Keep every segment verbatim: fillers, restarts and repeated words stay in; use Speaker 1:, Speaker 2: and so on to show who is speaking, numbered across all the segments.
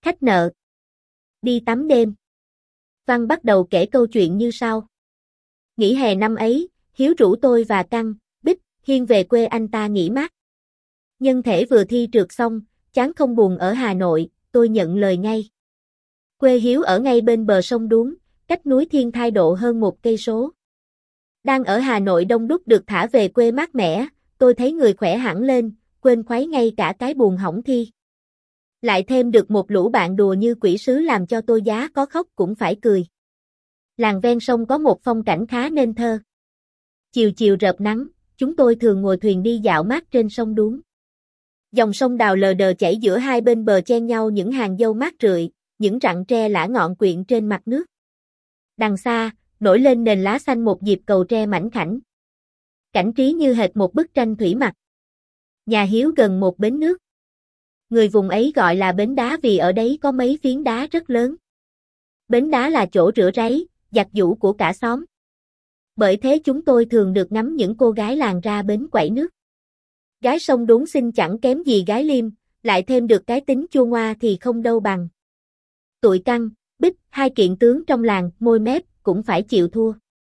Speaker 1: Khách nợ. Đi tắm đêm. Văn bắt đầu kể câu chuyện như sau. Nghỉ hè năm ấy, Hiếu rủ tôi và Căng, Bích, Hiên về quê anh ta nghỉ mát. Nhân thể vừa thi trượt xong, chán không buồn ở Hà Nội, tôi nhận lời ngay. Quê Hiếu ở ngay bên bờ sông Đuống, cách núi Thiên Thai độ hơn một cây số. Đang ở Hà Nội đông đúc được thả về quê mát mẻ, tôi thấy người khỏe hẳn lên, quên khuấy ngay cả cái buồn hỏng thi. Lại thêm được một lũ bạn đùa như quỷ sứ làm cho tôi giá có khóc cũng phải cười. Làng ven sông có một phong cảnh khá nên thơ. Chiều chiều rợp nắng, chúng tôi thường ngồi thuyền đi dạo mát trên sông Đuống. Dòng sông đào lờ đờ chảy giữa hai bên bờ chen nhau những hàng dâu mát rượi, những rặng tre lả ngọn quyện trên mặt nước. Đằng xa, nổi lên nền lá xanh một dịp cầu tre mảnh khảnh. Cảnh trí như hệt một bức tranh thủy mặc. Nhà Hiếu gần một bến nước. Người vùng ấy gọi là bến đá vì ở đấy có mấy phiến đá rất lớn. Bến đá là chỗ rửa ráy, giặt giũ của cả xóm. Bởi thế chúng tôi thường được ngắm những cô gái làng ra bến quẩy nước. Gái sông Đuống xinh chẳng kém gì gái Liêm, lại thêm được cái tính chua ngoa thì không đâu bằng. Tụi Căng, Bích, hai kiện tướng trong làng, môi mép, cũng phải chịu thua.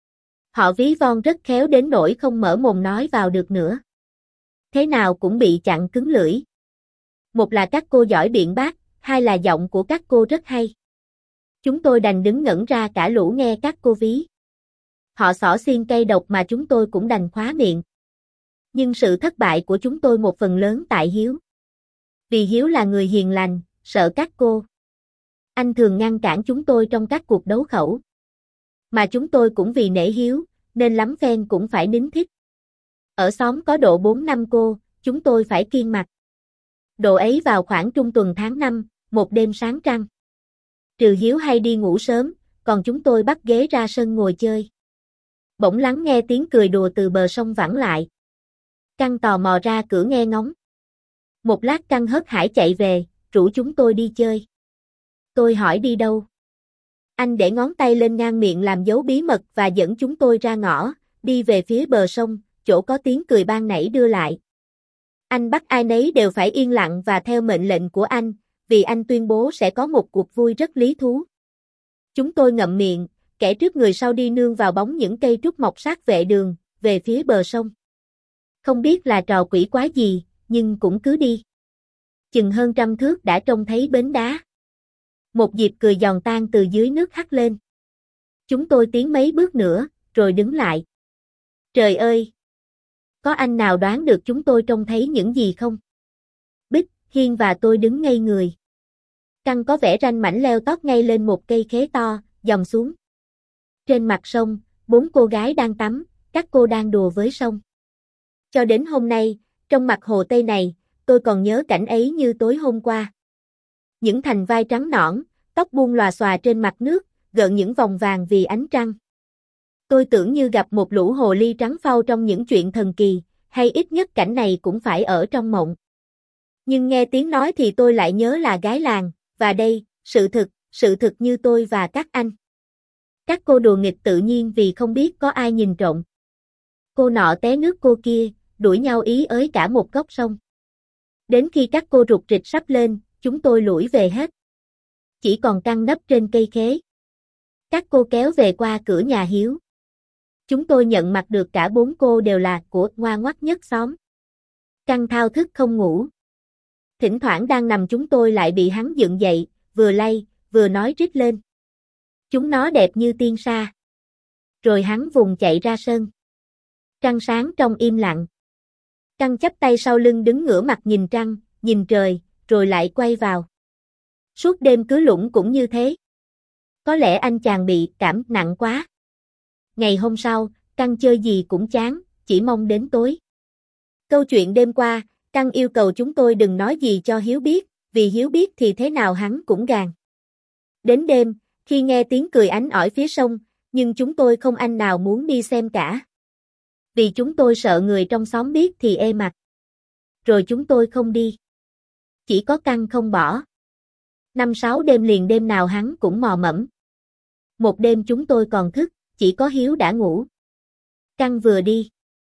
Speaker 1: Họ ví von rất khéo đến nỗi không mở mồm nói vào được nữa. Thế nào cũng bị chặn cứng lưỡi. Một là các cô giỏi biện bác, hai là giọng của các cô rất hay. Chúng tôi đành đứng ngẩn ra cả lũ nghe các cô ví. Họ xỏ xiên cây độc mà chúng tôi cũng đành khóa miệng. Nhưng sự thất bại của chúng tôi một phần lớn tại Hiếu. Vì Hiếu là người hiền lành, sợ các cô. Anh thường ngăn cản chúng tôi trong các cuộc đấu khẩu. Mà chúng tôi cũng vì nể Hiếu, nên lắm phen cũng phải nín thít. Ở xóm có độ bốn năm cô, chúng tôi phải kiêng mặt. Độ ấy vào khoảng trung tuần tháng năm, một đêm sáng trăng. Trừ Hiếu hay đi ngủ sớm, còn chúng tôi bắt ghế ra sân ngồi chơi. Bỗng lắng nghe tiếng cười đùa từ bờ sông vẳng lại. Căng tò mò ra cửa nghe ngóng. Một lát Căng hớt hải chạy về, rủ chúng tôi đi chơi. Tôi hỏi đi đâu? Anh để ngón tay lên ngang miệng làm dấu bí mật và dẫn chúng tôi ra ngõ, đi về phía bờ sông, chỗ có tiếng cười ban nãy đưa lại. Anh bắt ai nấy đều phải yên lặng và theo mệnh lệnh của anh, vì anh tuyên bố sẽ có một cuộc vui rất lý thú. Chúng tôi ngậm miệng, kẻ trước người sau đi nương vào bóng những cây trúc mọc sát vệ đường, về phía bờ sông. Không biết là trò quỷ quái gì, nhưng cũng cứ đi. Chừng hơn trăm thước đã trông thấy bến đá. Một dịp cười giòn tan từ dưới nước hắt lên. Chúng tôi tiến mấy bước nữa, rồi đứng lại. Trời ơi! Có anh nào đoán được chúng tôi trông thấy những gì không? Bích, Hiên và tôi đứng ngây người. Căng có vẻ ranh mảnh leo tót ngay lên một cây khế to, dòng xuống. Trên mặt sông, bốn cô gái đang tắm, các cô đang đùa với sông. Cho đến hôm nay, trong mặt hồ Tây này, tôi còn nhớ cảnh ấy như tối hôm qua. Những thành vai trắng nõn, tóc buông lòa xòa trên mặt nước, gợn những vòng vàng vì ánh trăng. Tôi tưởng như gặp một lũ hồ ly trắng phau trong những chuyện thần kỳ, hay ít nhất cảnh này cũng phải ở trong mộng. Nhưng nghe tiếng nói thì tôi lại nhớ là gái làng, và đây, sự thực, sự thực như tôi và các anh. Các cô đùa nghịch tự nhiên vì không biết có ai nhìn trộm. Cô nọ té nước cô kia, đuổi nhau ý ới cả một góc sông. Đến khi các cô rụt rịch sắp lên, chúng tôi lủi về hết. Chỉ còn Căng nấp trên cây khế. Các cô kéo về qua cửa nhà Hiếu. Chúng tôi nhận mặt được cả bốn cô đều là của ngoa ngoắt nhất xóm. Căng thao thức không ngủ. Thỉnh thoảng đang nằm chúng tôi lại bị hắn dựng dậy, vừa lay, vừa nói rít lên. Chúng nó đẹp như tiên sa. Rồi hắn vùng chạy ra sân. Trăng sáng trong im lặng. Căng chắp tay sau lưng đứng ngửa mặt nhìn trăng, nhìn trời, rồi lại quay vào. Suốt đêm cứ lủng cũng như thế. Có lẽ anh chàng bị cảm nặng quá. Ngày hôm sau, Căng chơi gì cũng chán, chỉ mong đến tối. Câu chuyện đêm qua, Căng yêu cầu chúng tôi đừng nói gì cho Hiếu biết, vì Hiếu biết thì thế nào hắn cũng gàn. Đến đêm, khi nghe tiếng cười ánh ỏi phía sông, nhưng chúng tôi không anh nào muốn đi xem cả. Vì chúng tôi sợ người trong xóm biết thì ê mặt. Rồi chúng tôi không đi. Chỉ có Căng không bỏ. Năm sáu đêm liền đêm nào hắn cũng mò mẫm. Một đêm chúng tôi còn thức, chỉ có Hiếu đã ngủ. Căng vừa đi.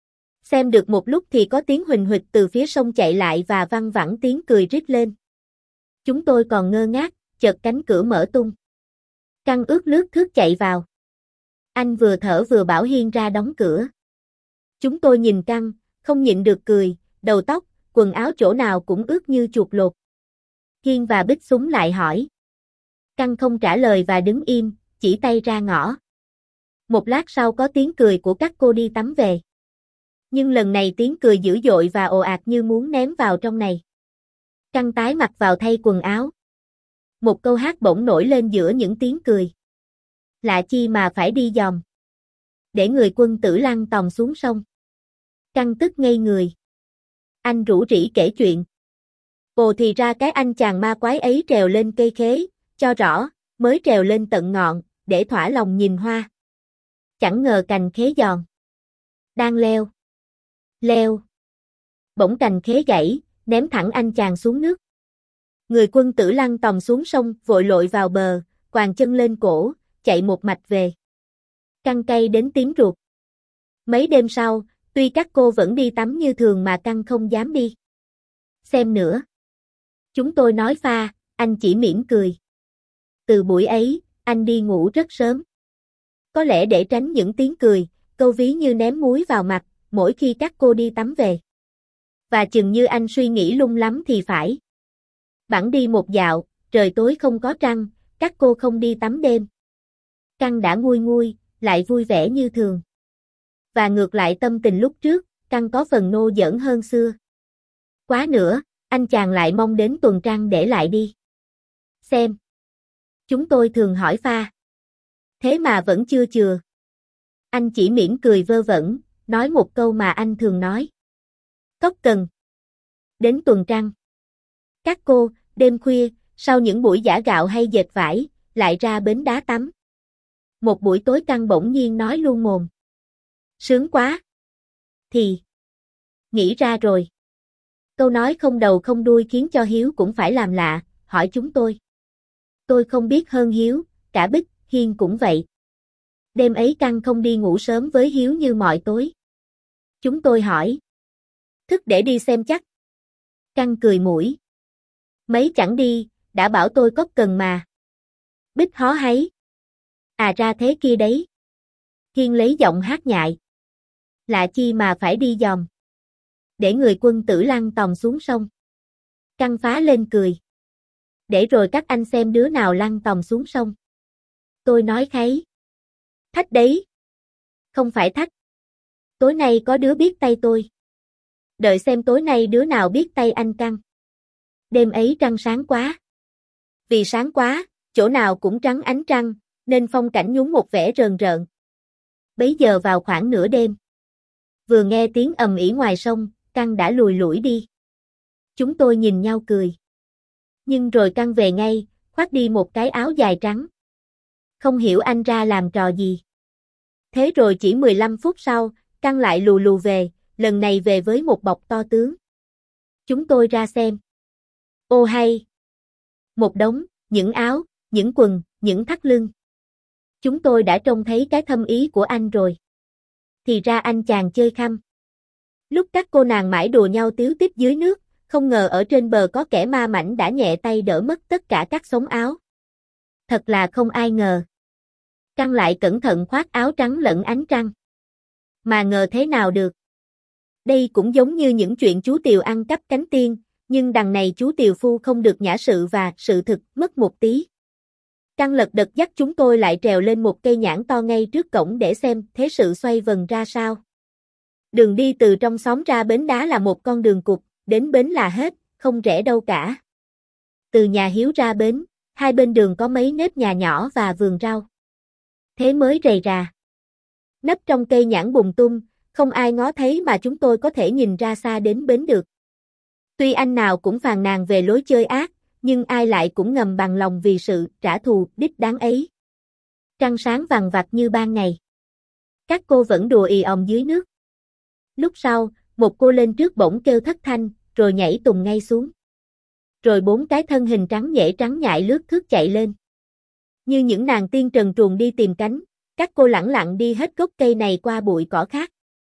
Speaker 1: Xem được một lúc thì có tiếng huỳnh huỵch từ phía sông chạy lại và văng vẳng tiếng cười rít lên. Chúng tôi còn ngơ ngác, chợt cánh cửa mở tung. Căng ướt lướt thước chạy vào. Anh vừa thở vừa bảo Hiên ra đóng cửa. Chúng tôi nhìn Căng, không nhịn được cười, đầu tóc, quần áo chỗ nào cũng ướt như chuột lột. Hiên và Bích súng lại hỏi. Căng không trả lời và đứng im, chỉ tay ra ngõ. Một lát sau có tiếng cười của các cô đi tắm về. Nhưng lần này tiếng cười dữ dội và ồ ạt như muốn ném vào trong này. Căng tái mặt vào thay quần áo. Một câu hát bỗng nổi lên giữa những tiếng cười. Lạ chi mà phải đi dòm. Để người quân tử lăn tòng xuống sông. Căng tức ngây người. Anh rủ rỉ kể chuyện. Ồ thì ra cái anh chàng ma quái ấy trèo lên cây khế, cho rõ, mới trèo lên tận ngọn, để thỏa lòng nhìn hoa. Chẳng ngờ cành khế giòn. Đang leo. Leo. Bỗng cành khế gãy, ném thẳng anh chàng xuống nước. Người quân tử lăn tòng xuống sông, vội lội vào bờ, quàng chân lên cổ, chạy một mạch về. Căng cay đến tím ruột. Mấy đêm sau, tuy các cô vẫn đi tắm như thường mà Căng không dám đi xem nữa. Chúng tôi nói pha, anh chỉ mỉm cười. Từ buổi ấy, anh đi ngủ rất sớm. Có lẽ để tránh những tiếng cười, câu ví như ném muối vào mặt, mỗi khi các cô đi tắm về. Và chừng như anh suy nghĩ lung lắm thì phải. Bẵng đi một dạo, trời tối không có trăng, các cô không đi tắm đêm. Căng đã nguôi nguôi, lại vui vẻ như thường. Và ngược lại tâm tình lúc trước, Căng có phần nô giỡn hơn xưa. Quá nữa, anh chàng lại mong đến tuần trăng để lại đi xem. Chúng tôi thường hỏi pha. Thế mà vẫn chưa chừa. Anh chỉ mỉm cười vơ vẩn, nói một câu mà anh thường nói. Cốc cần. Đến tuần trăng. Các cô, đêm khuya, sau những buổi giã gạo hay dệt vải, lại ra bến đá tắm. Một buổi tối Căng bỗng nhiên nói luôn mồm. Sướng quá. Thì. Nghĩ ra rồi. Câu nói không đầu không đuôi khiến cho Hiếu cũng phải làm lạ, hỏi chúng tôi. Tôi không biết hơn Hiếu, cả Bích, Hiên cũng vậy. Đêm ấy Căng không đi ngủ sớm với Hiếu như mọi tối. Chúng tôi hỏi. Thức để đi xem chắc. Căng cười mũi. Mấy chẳng đi, đã bảo tôi cốc cần mà. Bích hó háy. À ra thế kia đấy. Hiên lấy giọng hát nhại. Lạ chi mà phải đi dòm. Để người quân tử lăn tòng xuống sông. Căng phá lên cười. Để rồi các anh xem đứa nào lăn tòng xuống sông. Tôi nói kháy. Thách đấy. Không phải thách. Tối nay có đứa biết tay tôi. Đợi xem tối nay đứa nào biết tay anh Căng. Đêm ấy trăng sáng quá. Vì sáng quá, chỗ nào cũng trắng ánh trăng, nên phong cảnh nhún một vẻ rờn rợn. Bấy giờ vào khoảng nửa đêm. Vừa nghe tiếng ầm ĩ ngoài sông, Căng đã lùi lủi đi. Chúng tôi nhìn nhau cười. Nhưng rồi Căng về ngay, khoác đi một cái áo dài trắng. Không hiểu anh ra làm trò gì. Thế rồi chỉ mười lăm phút sau, Căng lại lù lù về, lần này về với một bọc to tướng. Chúng tôi ra xem. Ô hay! Một đống, những áo, những quần, những thắt lưng. Chúng tôi đã trông thấy cái thâm ý của anh rồi. Thì ra anh chàng chơi khăm. Lúc các cô nàng mãi đùa nhau tíu tít dưới nước, không ngờ ở trên bờ có kẻ ma mảnh đã nhẹ tay đỡ mất tất cả các xống áo. Thật là không ai ngờ. Căng lại cẩn thận khoác áo trắng lẫn ánh trăng. Mà ngờ thế nào được. Đây cũng giống như những chuyện chú Tiều ăn cắp cánh tiên, nhưng đằng này chú Tiều Phu không được nhã sự và sự thực mất một tí. Căng lật đật dắt chúng tôi lại trèo lên một cây nhãn to ngay trước cổng để xem thế sự xoay vần ra sao. Đường đi từ trong xóm ra bến đá là một con đường cụt, đến bến là hết, không rẽ đâu cả. Từ nhà Hiếu ra bến, hai bên đường có mấy nếp nhà nhỏ và vườn rau. Thế mới rầy rà. Nấp trong cây nhãn bùng tung, không ai ngó thấy mà chúng tôi có thể nhìn ra xa đến bến được. Tuy anh nào cũng phàn nàn về lối chơi ác, nhưng ai lại cũng ngầm bằng lòng vì sự trả thù đích đáng ấy. Trăng sáng vằng vặc như ban ngày. Các cô vẫn đùa ì òng dưới nước. Lúc sau, một cô lên trước bỗng kêu thất thanh, rồi nhảy tùng ngay xuống. Rồi bốn cái thân hình trắng nhễ trắng nhại lướt thước chạy lên. Như những nàng tiên trần truồng đi tìm cánh, các cô lẳng lặng đi hết gốc cây này qua bụi cỏ khác.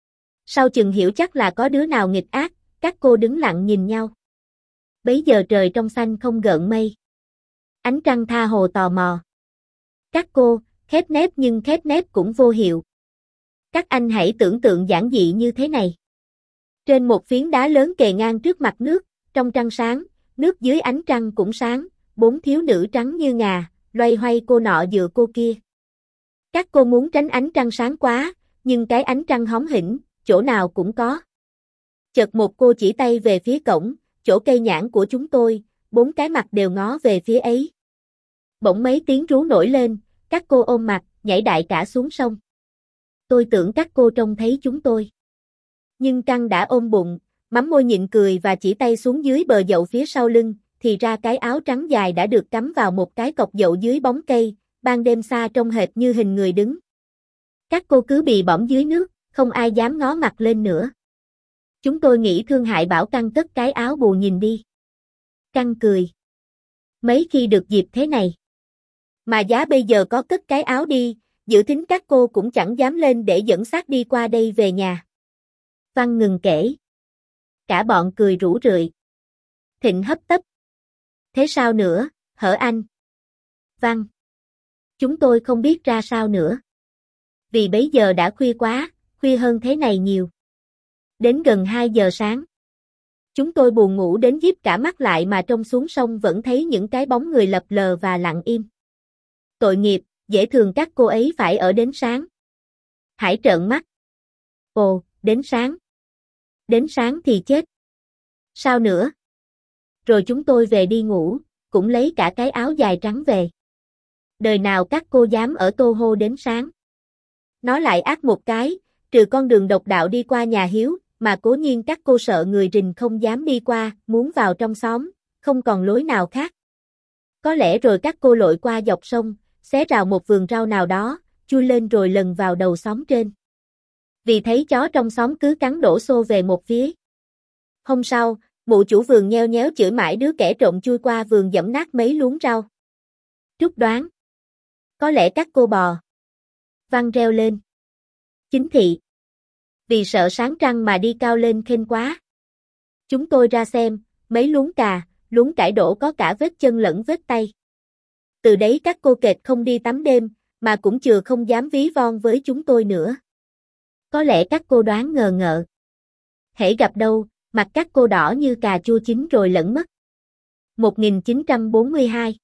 Speaker 1: Sau chừng hiểu chắc là có đứa nào nghịch ác, các cô đứng lặng nhìn nhau. Bấy giờ trời trong xanh không gợn mây. Ánh trăng tha hồ tò mò. Các cô, khép nép nhưng khép nép cũng vô hiệu. Các anh hãy tưởng tượng giản dị như thế này. Trên một phiến đá lớn kề ngang trước mặt nước, trong trăng sáng, nước dưới ánh trăng cũng sáng, bốn thiếu nữ trắng như ngà, loay hoay cô nọ dựa cô kia. Các cô muốn tránh ánh trăng sáng quá, nhưng cái ánh trăng hóm hỉnh, chỗ nào cũng có. Chợt một cô chỉ tay về phía cổng, chỗ cây nhãn của chúng tôi, bốn cái mặt đều ngó về phía ấy. Bỗng mấy tiếng rú nổi lên, các cô ôm mặt, nhảy đại cả xuống sông. Tôi tưởng các cô trông thấy chúng tôi. Nhưng Căng đã ôm bụng, mắm môi nhịn cười và chỉ tay xuống dưới bờ dậu phía sau lưng, thì ra cái áo trắng dài đã được cắm vào một cái cọc dậu dưới bóng cây, ban đêm xa trông hệt như hình người đứng. Các cô cứ bị bõm dưới nước, không ai dám ngó mặt lên nữa. Chúng tôi nghĩ thương hại bảo Căng cất cái áo bù nhìn đi. Căng cười. Mấy khi được dịp thế này. Mà giá bây giờ có cất cái áo đi, dự tính các cô cũng chẳng dám lên để dẫn xác đi qua đây về nhà. Văn ngừng kể. Cả bọn cười rủ rượi. Thịnh hấp tấp. Thế sao nữa, hở anh? Văn. Chúng tôi không biết ra sao nữa. Vì bấy giờ đã khuya quá, khuya hơn thế này nhiều. Đến gần hai giờ sáng. Chúng tôi buồn ngủ đến díp cả mắt lại mà trông xuống sông vẫn thấy những cái bóng người lập lờ và lặng im. Tội nghiệp, dễ thường các cô ấy phải ở đến sáng. Hải trợn mắt. Ồ, đến sáng. Đến sáng thì chết. Sao nữa? Rồi chúng tôi về đi ngủ, cũng lấy cả cái áo dài trắng về. Đời nào các cô dám ở Tô Hô đến sáng. Nó lại ác một cái, trừ con đường độc đạo đi qua nhà Hiếu, mà cố nhiên các cô sợ người rình không dám đi qua, muốn vào trong xóm, không còn lối nào khác. Có lẽ rồi các cô lội qua dọc sông, xé rào một vườn rau nào đó, chui lên rồi lần vào đầu xóm trên. Vì thấy chó trong xóm cứ cắn đổ xô về một phía. Hôm sau, mụ chủ vườn nheo nhéo chửi mãi đứa kẻ trộm chui qua vườn giẫm nát mấy luống rau. Trúc đoán. Có lẽ các cô bò. Văn reo lên. Chính thị. Vì sợ sáng trăng mà đi cao lên khênh quá. Chúng tôi ra xem, mấy luống cà, luống cải đổ có cả vết chân lẫn vết tay. Từ đấy các cô kệt không đi tắm đêm, mà cũng chừa không dám ví von với chúng tôi nữa. Có lẽ các cô đoán ngờ ngợ. Hễ gặp đâu, mặt các cô đỏ như cà chua chín rồi lẫn mất. một nghìn chín trăm bốn mươi hai